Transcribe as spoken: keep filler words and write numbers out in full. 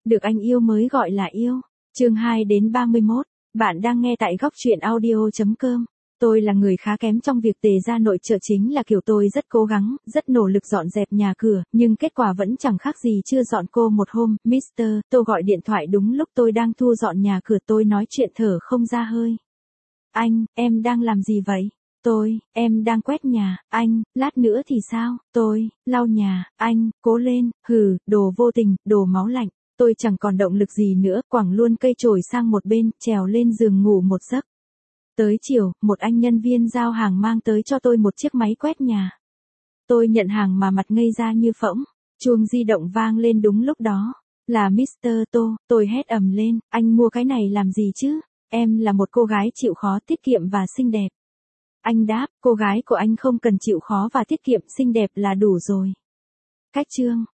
Được anh yêu mới gọi là yêu. Chương hai đến ba mươi mốt. Bạn đang nghe tại góc truyện audio chấm com. Tôi là người khá kém trong việc tề ra nội trợ, chính là kiểu tôi rất cố gắng, rất nỗ lực dọn dẹp nhà cửa, nhưng kết quả vẫn chẳng khác gì chưa dọn. Cô một hôm, mít tơ Tô gọi điện thoại đúng lúc tôi đang thu dọn nhà cửa, tôi nói chuyện thở không ra hơi. Anh, em đang làm gì vậy? Tôi, em đang quét nhà. Anh, lát nữa thì sao? Tôi, lau nhà. Anh, cố lên. Hừ, đồ vô tình, đồ máu lạnh. Tôi chẳng còn động lực gì nữa, quẳng luôn cây chổi sang một bên, trèo lên giường ngủ một giấc. Tới chiều, một anh nhân viên giao hàng mang tới cho tôi một chiếc máy quét nhà. Tôi nhận hàng mà mặt ngây ra như phỗng. Chuông di động vang lên đúng lúc đó. Là mít tơ Tô, tôi hét ầm lên, anh mua cái này làm gì chứ? Em là một cô gái chịu khó, tiết kiệm và xinh đẹp. Anh đáp, cô gái của anh không cần chịu khó và tiết kiệm, xinh đẹp là đủ rồi. Cách chương.